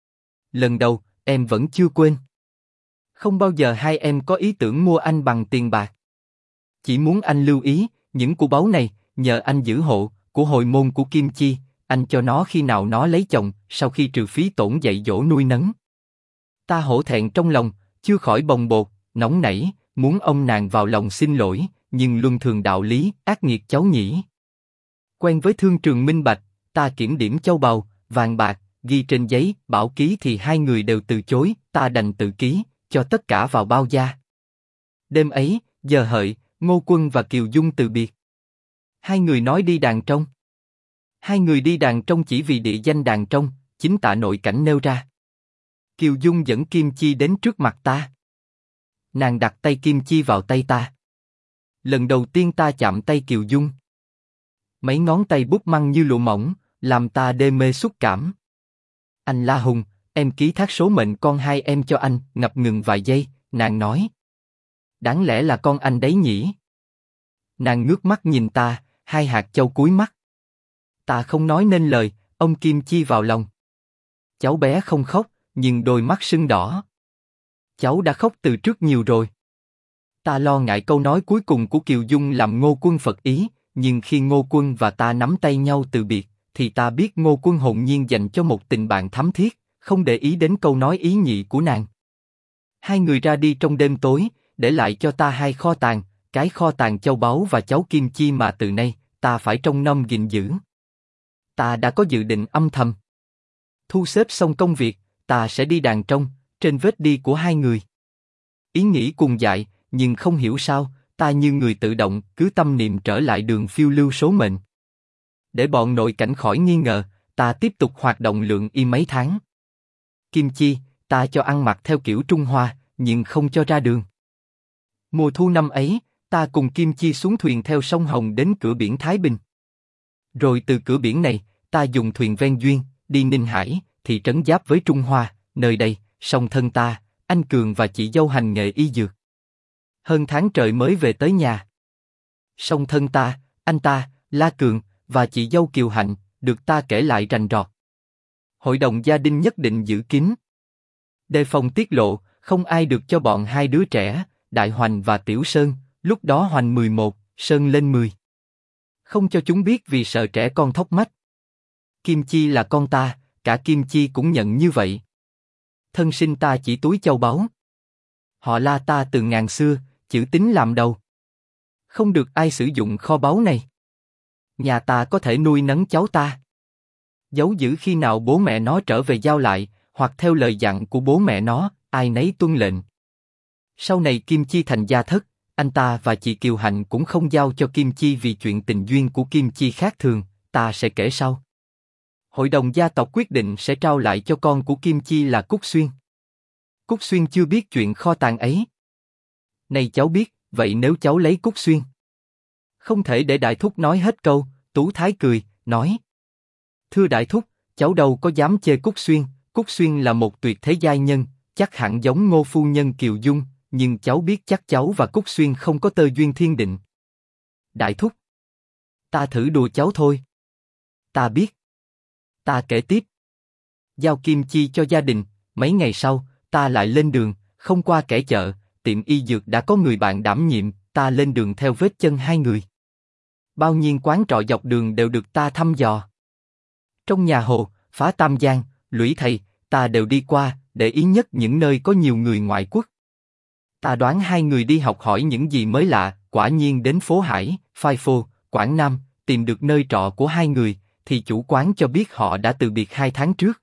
Lần đầu, em vẫn chưa quên. Không bao giờ hai em có ý tưởng mua anh bằng tiền bạc. Chỉ muốn anh lưu ý, những của báu này, nhờ anh giữ hộ, của hồi môn của Kim Chi, anh cho nó khi nào nó lấy chồng, sau khi trừ phí tổn dạy dỗ nuôi nấng. Ta hổ thẹn trong lòng, chưa khỏi bồng bột, nóng nảy, muốn ông nàng vào lòng xin lỗi, nhưng luân thường đạo lý, ác nghiệt cháu nhỉ. Quen với thương trường minh bạch, ta kiểm điểm châu báu, vàng bạc, ghi trên giấy, bảo ký thì hai người đều từ chối, ta đành tự ký, cho tất cả vào bao da. Đêm ấy, giờ hợi, Ngô Quân và Kiều Dung từ biệt. Hai người nói đi đàn trông. Hai người đi đàn trông chỉ vì địa danh đàn trông, chính tạ nội cảnh nêu ra. Kiều Dung dẫn Kim Chi đến trước mặt ta. Nàng đặt tay Kim Chi vào tay ta. Lần đầu tiên ta chạm tay Kiều Dung. Mấy ngón tay bút măng như lụa mỏng, làm ta đê mê xúc cảm. Anh La Hùng, em ký thác số mệnh con hai em cho anh, ngập ngừng vài giây, nàng nói. Đáng lẽ là con anh đấy nhỉ? Nàng ngước mắt nhìn ta, hai hạt châu cúi mắt. Ta không nói nên lời, ông Kim Chi vào lòng. Cháu bé không khóc, nhưng đôi mắt sưng đỏ. Cháu đã khóc từ trước nhiều rồi. Ta lo ngại câu nói cuối cùng của Kiều Dung làm Ngô Quân phật ý, nhưng khi Ngô Quân và ta nắm tay nhau từ biệt, thì ta biết Ngô Quân hồn nhiên dành cho một tình bạn thắm thiết, không để ý đến câu nói ý nhị của nàng. Hai người ra đi trong đêm tối, để lại cho ta hai kho tàng, cái kho tàng châu báu và cháu Kim Chi mà từ nay ta phải trông nom gìn giữ. Ta đã có dự định âm thầm. Thu xếp xong công việc, ta sẽ đi đàn trông, trên vết đi của hai người. Ý nghĩ cùng dại, nhưng không hiểu sao, ta như người tự động, cứ tâm niệm trở lại đường phiêu lưu số mệnh. Để bọn nội cảnh khỏi nghi ngờ, ta tiếp tục hoạt động lượng y mấy tháng. Kim Chi, ta cho ăn mặc theo kiểu Trung Hoa, nhưng không cho ra đường. Mùa thu năm ấy, ta cùng Kim Chi xuống thuyền theo sông Hồng đến cửa biển Thái Bình. Rồi từ cửa biển này, ta dùng thuyền ven duyên, đi Ninh Hải, thị trấn giáp với Trung Hoa, nơi đây, song thân ta, anh Cường và chị dâu hành nghề y dược. Hơn tháng trời mới về tới nhà. Song thân ta, anh ta, La Cường, và chị dâu Kiều Hạnh, được ta kể lại rành rọt. Hội đồng gia đình nhất định giữ kín. Đề phòng tiết lộ, không ai được cho bọn hai đứa trẻ, Đại Hoành và Tiểu Sơn, lúc đó Hoành 11, Sơn lên 10. Không cho chúng biết vì sợ trẻ con thốc mách. Kim Chi là con ta, cả Kim Chi cũng nhận như vậy. Thân sinh ta chỉ túi châu báu. Họ La ta từ ngàn xưa, chữ tín làm đầu. Không được ai sử dụng kho báu này. Nhà ta có thể nuôi nấng cháu ta. Giấu giữ khi nào bố mẹ nó trở về giao lại, hoặc theo lời dặn của bố mẹ nó, ai nấy tuân lệnh. Sau này Kim Chi thành gia thất, anh ta và chị Kiều Hạnh cũng không giao cho Kim Chi vì chuyện tình duyên của Kim Chi khác thường, ta sẽ kể sau. Hội đồng gia tộc quyết định sẽ trao lại cho con của Kim Chi là Cúc Xuyên. Cúc Xuyên chưa biết chuyện kho tàng ấy. Này cháu biết, vậy nếu cháu lấy Cúc Xuyên? Không thể để đại thúc nói hết câu, Tú Thái cười, nói. Thưa đại thúc, cháu đâu có dám chê Cúc Xuyên, Cúc Xuyên là một tuyệt thế giai nhân, chắc hẳn giống Ngô phu nhân Kiều Dung, nhưng cháu biết chắc cháu và Cúc Xuyên không có tơ duyên thiên định. Đại thúc, ta thử đùa cháu thôi. Ta biết. Ta kể tiếp. Giao Kim Chi cho gia đình, mấy ngày sau, ta lại lên đường, không qua kẻ chợ, tiệm y dược đã có người bạn đảm nhiệm, ta lên đường theo vết chân hai người. Bao nhiêu quán trọ dọc đường đều được ta thăm dò. Trong nhà Hồ, Phá Tam Giang, Lũy Thầy, ta đều đi qua, để ý nhất những nơi có nhiều người ngoại quốc. Ta đoán hai người đi học hỏi những gì mới lạ, quả nhiên đến phố Hải, Phai Phô, Quảng Nam, tìm được nơi trọ của hai người, thì chủ quán cho biết họ đã từ biệt 2 tháng trước.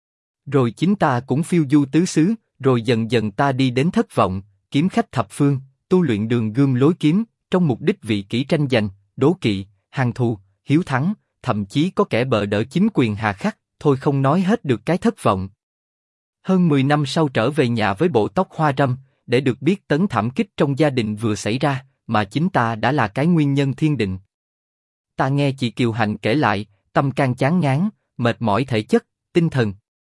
Rồi chính ta cũng phiêu du tứ xứ, rồi dần dần ta đi đến Thất Vọng, kiếm khách thập phương, tu luyện đường gươm lối kiếm, trong mục đích vị kỷ tranh giành, đố kỵ, hàng thù, hiếu thắng, thậm chí có kẻ bợ đỡ chính quyền hà khắc, thôi không nói hết được cái thất vọng. Hơn 10 năm sau trở về nhà với bộ tóc hoa râm, để được biết tấn thảm kích trong gia đình vừa xảy ra, mà chính ta đã là cái nguyên nhân thiên định. Ta nghe chị Kiều Hạnh kể lại, tâm can chán ngán, mệt mỏi thể chất, tinh thần.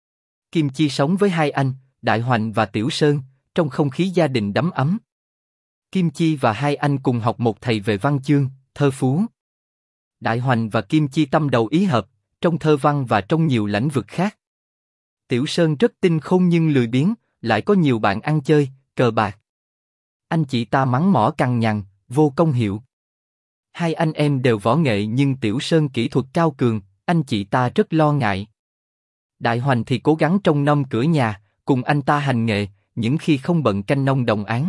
Kim Chi sống với hai anh, Đại Hoành và Tiểu Sơn, trong không khí gia đình đắm ấm. Kim Chi và hai anh cùng học một thầy về văn chương, thơ phú. Đại Hoành và Kim Chi tâm đầu ý hợp, trong thơ văn và trong nhiều lĩnh vực khác. Tiểu Sơn rất tinh khôn nhưng lười biếng, lại có nhiều bạn ăn chơi, cờ bạc. Anh chị ta mắng mỏ cằn nhằn, vô công hiệu. Hai anh em đều võ nghệ nhưng Tiểu Sơn kỹ thuật cao cường, anh chị ta rất lo ngại. Đại Hoành thì cố gắng trông nom cửa nhà, cùng anh ta hành nghệ, những khi không bận canh nông đồng áng.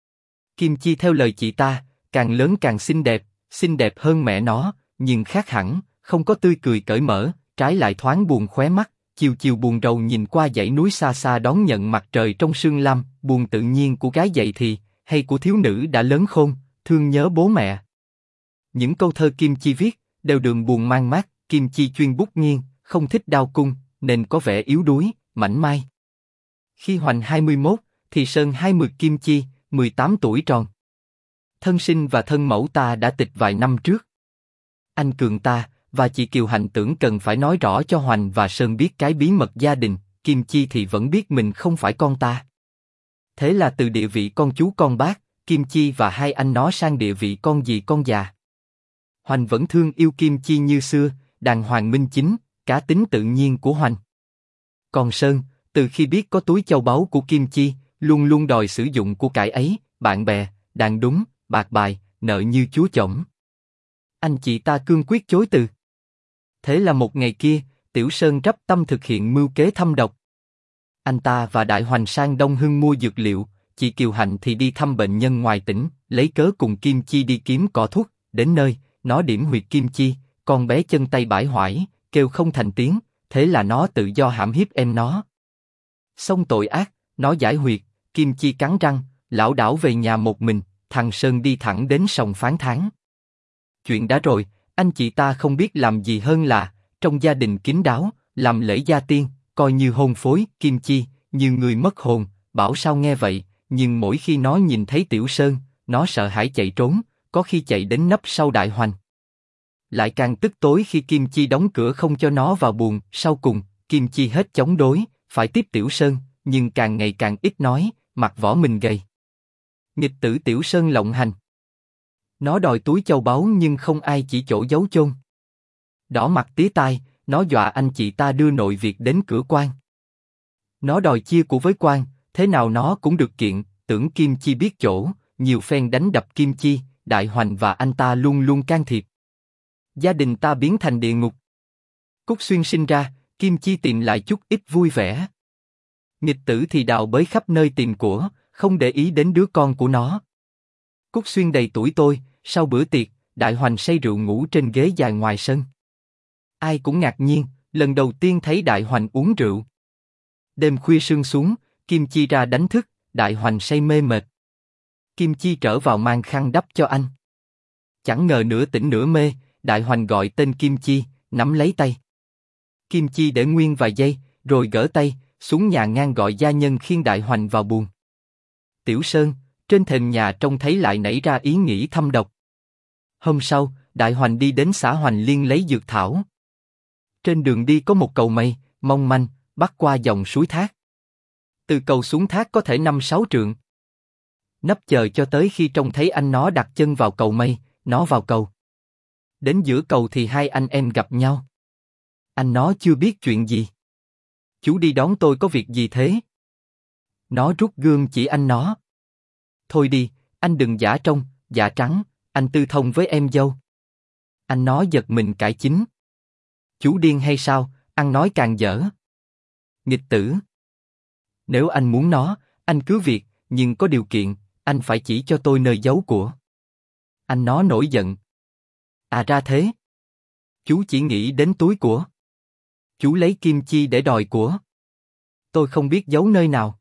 Kim Chi theo lời chị ta, càng lớn càng xinh đẹp hơn mẹ nó, nhưng khác hẳn, không có tươi cười cởi mở, trái lại thoáng buồn khóe mắt, chiều chiều buồn rầu nhìn qua dãy núi xa xa đón nhận mặt trời trong sương lam, buồn tự nhiên của gái dậy thì, hay của thiếu nữ đã lớn khôn, thương nhớ bố mẹ. Những câu thơ Kim Chi viết, đều đường buồn mang mát, Kim Chi chuyên bút nghiêng, không thích đao cung, nên có vẻ yếu đuối, mảnh mai. Khi Hoành 21, thì Sơn 20, Kim Chi 18 tuổi tròn. Thân sinh và thân mẫu ta đã tịch vài năm trước. Anh Cường ta và chị Kiều Hạnh tưởng cần phải nói rõ cho Hoành và Sơn biết cái bí mật gia đình, Kim Chi thì vẫn biết mình không phải con ta. Thế là từ địa vị con chú con bác, Kim Chi và hai anh nó sang địa vị con dì con già. Hoành vẫn thương yêu Kim Chi như xưa, đàng hoàng minh chính, cá tính tự nhiên của Hoành. Còn Sơn, từ khi biết có túi châu báu của Kim Chi, luôn luôn đòi sử dụng của cải ấy, bạn bè, đàn đúng, bạc bài, nợ như chúa chổng. Anh chị ta cương quyết chối từ. Thế là một ngày kia, Tiểu Sơn rắp tâm thực hiện mưu kế thâm độc. Anh ta và Đại Hoành sang Đông Hưng mua dược liệu, chị Kiều Hạnh thì đi thăm bệnh nhân ngoài tỉnh, lấy cớ cùng Kim Chi đi kiếm cỏ thuốc, đến nơi, nó điểm huyệt Kim Chi, con bé chân tay bãi hoải, kêu không thành tiếng, thế là nó tự do hãm hiếp em nó. Xong tội ác, nó giải huyệt, Kim Chi cắn răng, lảo đảo về nhà một mình, thằng Sơn đi thẳng đến sòng phán thắng. Chuyện đã rồi, anh chị ta không biết làm gì hơn là, trong gia đình kín đáo, làm lễ gia tiên, coi như hôn phối, Kim Chi, như người mất hồn, bảo sao nghe vậy, nhưng mỗi khi nó nhìn thấy Tiểu Sơn, nó sợ hãi chạy trốn, có khi chạy đến nấp sau Đại Hoành. Lại càng tức tối khi Kim Chi đóng cửa không cho nó vào buồng, sau cùng, Kim Chi hết chống đối, phải tiếp Tiểu Sơn, nhưng càng ngày càng ít nói, mặt vỏ mình gầy. Nghịch tử Tiểu Sơn lộng hành. Nó đòi túi châu báu nhưng không ai chỉ chỗ giấu chôn. Đỏ mặt tía tai, nó dọa anh chị ta đưa nội việc đến cửa quan. Nó đòi chia của với quan, thế nào nó cũng được kiện, tưởng Kim Chi biết chỗ, nhiều phen đánh đập Kim Chi, Đại Hoành và anh ta luôn luôn can thiệp. Gia đình ta biến thành địa ngục. Cúc Xuyên sinh ra, Kim Chi tìm lại chút ít vui vẻ. Nghịch tử thì đào bới khắp nơi tìm của, không để ý đến đứa con của nó. Cúc Xuyên đầy tuổi tôi, sau bữa tiệc, Đại Hoành say rượu ngủ trên ghế dài ngoài sân. Ai cũng ngạc nhiên, lần đầu tiên thấy Đại Hoành uống rượu. Đêm khuya sương xuống, Kim Chi ra đánh thức, Đại Hoành say mê mệt. Kim Chi trở vào mang khăn đắp cho anh. Chẳng ngờ nửa tỉnh nửa mê, Đại Hoành gọi tên Kim Chi, nắm lấy tay. Kim Chi để nguyên vài giây, rồi gỡ tay, xuống nhà ngang gọi gia nhân khiêng Đại Hoành vào buồng. Tiểu Sơn, trên thềm nhà trông thấy lại nảy ra ý nghĩ thâm độc. Hôm sau, Đại Hoành đi đến xã Hoành Liên lấy dược thảo. Trên đường đi có một cầu mây, mong manh, bắc qua dòng suối thác. Từ cầu xuống thác có thể 5-6 trượng. Nấp chờ cho tới khi trông thấy anh nó đặt chân vào cầu mây, nó vào cầu. Đến giữa cầu thì hai anh em gặp nhau. Anh nó chưa biết chuyện gì. Chú đi đón tôi có việc gì thế? Nó rút gươm chỉ anh nó. Thôi đi, anh đừng giả trông, giả trắng, anh tư thông với em dâu. Anh nó giật mình cãi chính. Chú điên hay sao, ăn nói càng dở. Nghịch tử. Nếu anh muốn nó, anh cứ việc, nhưng có điều kiện, anh phải chỉ cho tôi nơi giấu của. Anh nó nổi giận. À ra thế. Chú chỉ nghĩ đến túi của. Chú lấy kim chi để đòi của. Tôi không biết giấu nơi nào.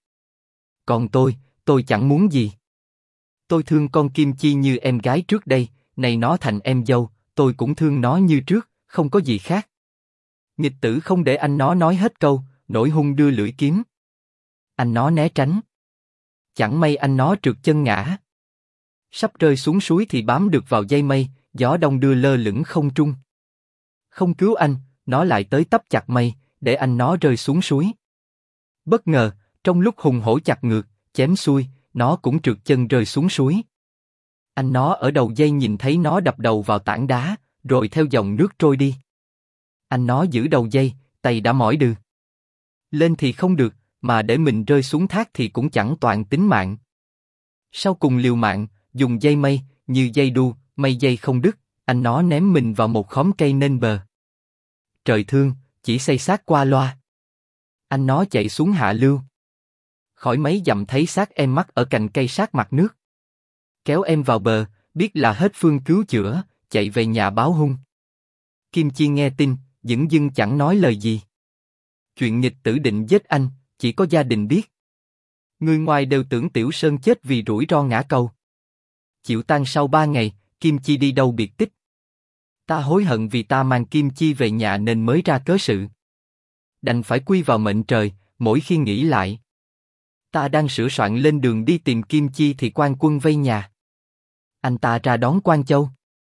Còn tôi chẳng muốn gì. Tôi thương con Kim Chi như em gái trước đây, này nó thành em dâu, tôi cũng thương nó như trước, không có gì khác. Nghịch tử không để anh nó nói hết câu, nổi hung đưa lưỡi kiếm. Anh nó né tránh. Chẳng may anh nó trượt chân ngã. Sắp rơi xuống suối thì bám được vào dây mây, gió đông đưa lơ lửng không trung. Không cứu anh, nó lại tới tấp chặt mây, để anh nó rơi xuống suối. Bất ngờ, trong lúc hùng hổ chặt ngược, chém xuôi, nó cũng trượt chân rơi xuống suối. Anh nó ở đầu dây nhìn thấy nó đập đầu vào tảng đá, rồi theo dòng nước trôi đi. Anh nó giữ đầu dây, tay đã mỏi đừ. Lên thì không được, mà để mình rơi xuống thác thì cũng chẳng toàn tính mạng. Sau cùng liều mạng, dùng dây mây, như dây đu, mây dây không đứt, anh nó ném mình vào một khóm cây nên bờ. Trời thương, chỉ xây xác qua loa. Anh nó chạy xuống hạ lưu. Khỏi mấy dặm thấy xác em mắc ở cành cây sát mặt nước. Kéo em vào bờ, biết là hết phương cứu chữa, chạy về nhà báo hung. Kim Chi nghe tin, dửng dưng chẳng nói lời gì. Chuyện nghịch tử định giết anh, chỉ có gia đình biết. Người ngoài đều tưởng Tiểu Sơn chết vì rủi ro ngã cầu. Chịu tang sau 3 ngày, Kim Chi đi đâu biệt tích. Ta hối hận vì ta mang Kim Chi về nhà nên mới ra cớ sự. Đành phải quy vào mệnh trời, mỗi khi nghĩ lại. Ta đang sửa soạn lên đường đi tìm Kim Chi thì quan quân vây nhà. Anh ta ra đón Quan Châu.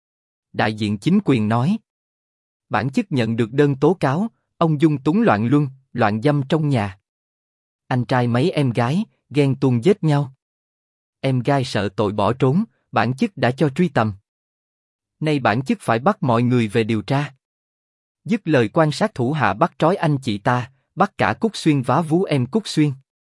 Đại diện chính quyền nói. Bản chức nhận được đơn tố cáo, ông dung túng loạn luân, loạn dâm trong nhà. Anh trai mấy em gái, ghen tuông giết nhau. Em gái sợ tội bỏ trốn, bản chức đã cho truy tầm. Nay bản chức phải bắt mọi người về điều tra. Dứt lời quan sát thủ hạ bắt trói anh chị ta, bắt cả Cúc Xuyên vá vú em Cúc Xuyên.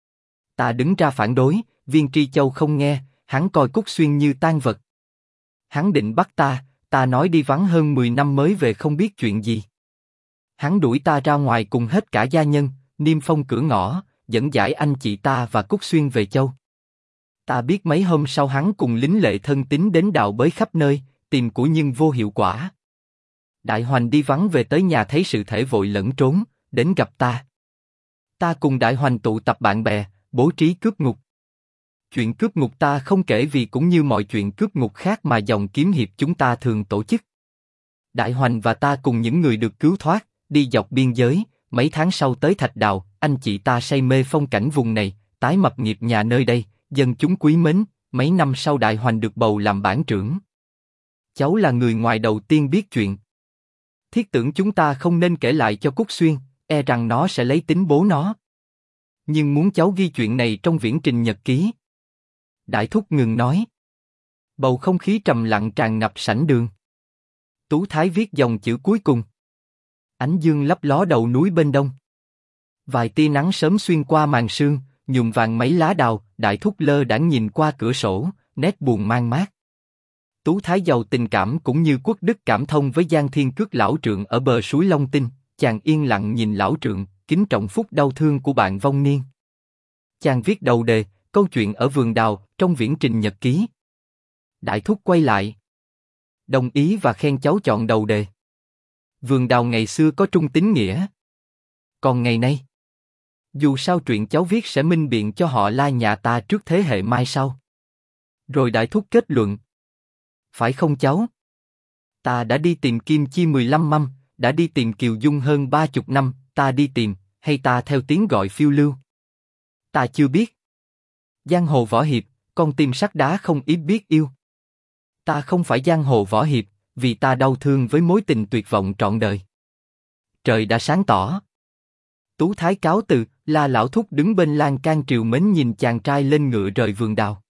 Ta đứng ra phản đối, Viên Tri Châu không nghe, hắn coi Cúc Xuyên như tang vật. Hắn định bắt ta nói đi vắng hơn 10 năm mới về không biết chuyện gì. Hắn đuổi ta ra ngoài cùng hết cả gia nhân, niêm phong cửa ngõ, dẫn giải anh chị ta và Cúc Xuyên về châu. Ta biết mấy hôm sau hắn cùng lính lệ thân tín đến đào bới khắp nơi, tìm của nhưng vô hiệu quả. Đại Hoành đi vắng về tới nhà thấy sự thể vội lẫn trốn, đến gặp ta. Ta cùng Đại Hoành tụ tập bạn bè, bố trí cướp ngục. Chuyện cướp ngục ta không kể vì cũng như mọi chuyện cướp ngục khác mà dòng kiếm hiệp chúng ta thường tổ chức. Đại Hoành và ta cùng những người được cứu thoát, đi dọc biên giới, mấy tháng sau tới Thạch Đào, anh chị ta say mê phong cảnh vùng này, tái mập nghiệp nhà nơi đây, dân chúng quý mến, mấy năm sau Đại Hoành được bầu làm bản trưởng. Cháu là người ngoài đầu tiên biết chuyện. Thiết tưởng chúng ta không nên kể lại cho Cúc Xuyên, e rằng nó sẽ lấy tính bố nó. Nhưng muốn cháu ghi chuyện này trong viễn trình nhật ký. Đại thúc ngừng nói. Bầu không khí trầm lặng tràn ngập sảnh đường. Tú Thái viết dòng chữ cuối cùng. Ánh dương lấp ló đầu núi bên đông. Vài tia nắng sớm xuyên qua màn sương, nhuộm vàng mấy lá đào. Đại thúc lơ đãng nhìn qua cửa sổ, nét buồn man mác. Tú Thái giàu tình cảm cũng như Quốc Đức cảm thông với Giang Thiên Cước lão trượng ở bờ suối Long Tinh. Chàng yên lặng nhìn lão trượng, kính trọng phúc đau thương của bạn vong niên. Chàng viết đầu đề, câu chuyện ở vườn đào, trong viễn trình nhật ký. Đại thúc quay lại. Đồng ý và khen cháu chọn đầu đề. Vườn đào ngày xưa có trung tín nghĩa. Còn ngày nay, dù sao truyện cháu viết sẽ minh biện cho họ La nhà ta trước thế hệ mai sau. Rồi đại thúc kết luận. Phải không cháu? Ta đã đi tìm Kim Chi 15 năm, đã đi tìm Kiều Dung hơn 30 năm, ta đi tìm, hay ta theo tiếng gọi phiêu lưu? Ta chưa biết. Giang hồ võ hiệp, con tim sắt đá không ít biết yêu. Ta không phải giang hồ võ hiệp, vì ta đau thương với mối tình tuyệt vọng trọn đời. Trời đã sáng tỏ. Tú Thái cáo từ, La lão thúc đứng bên lan can triều mến nhìn chàng trai lên ngựa rời vườn đào.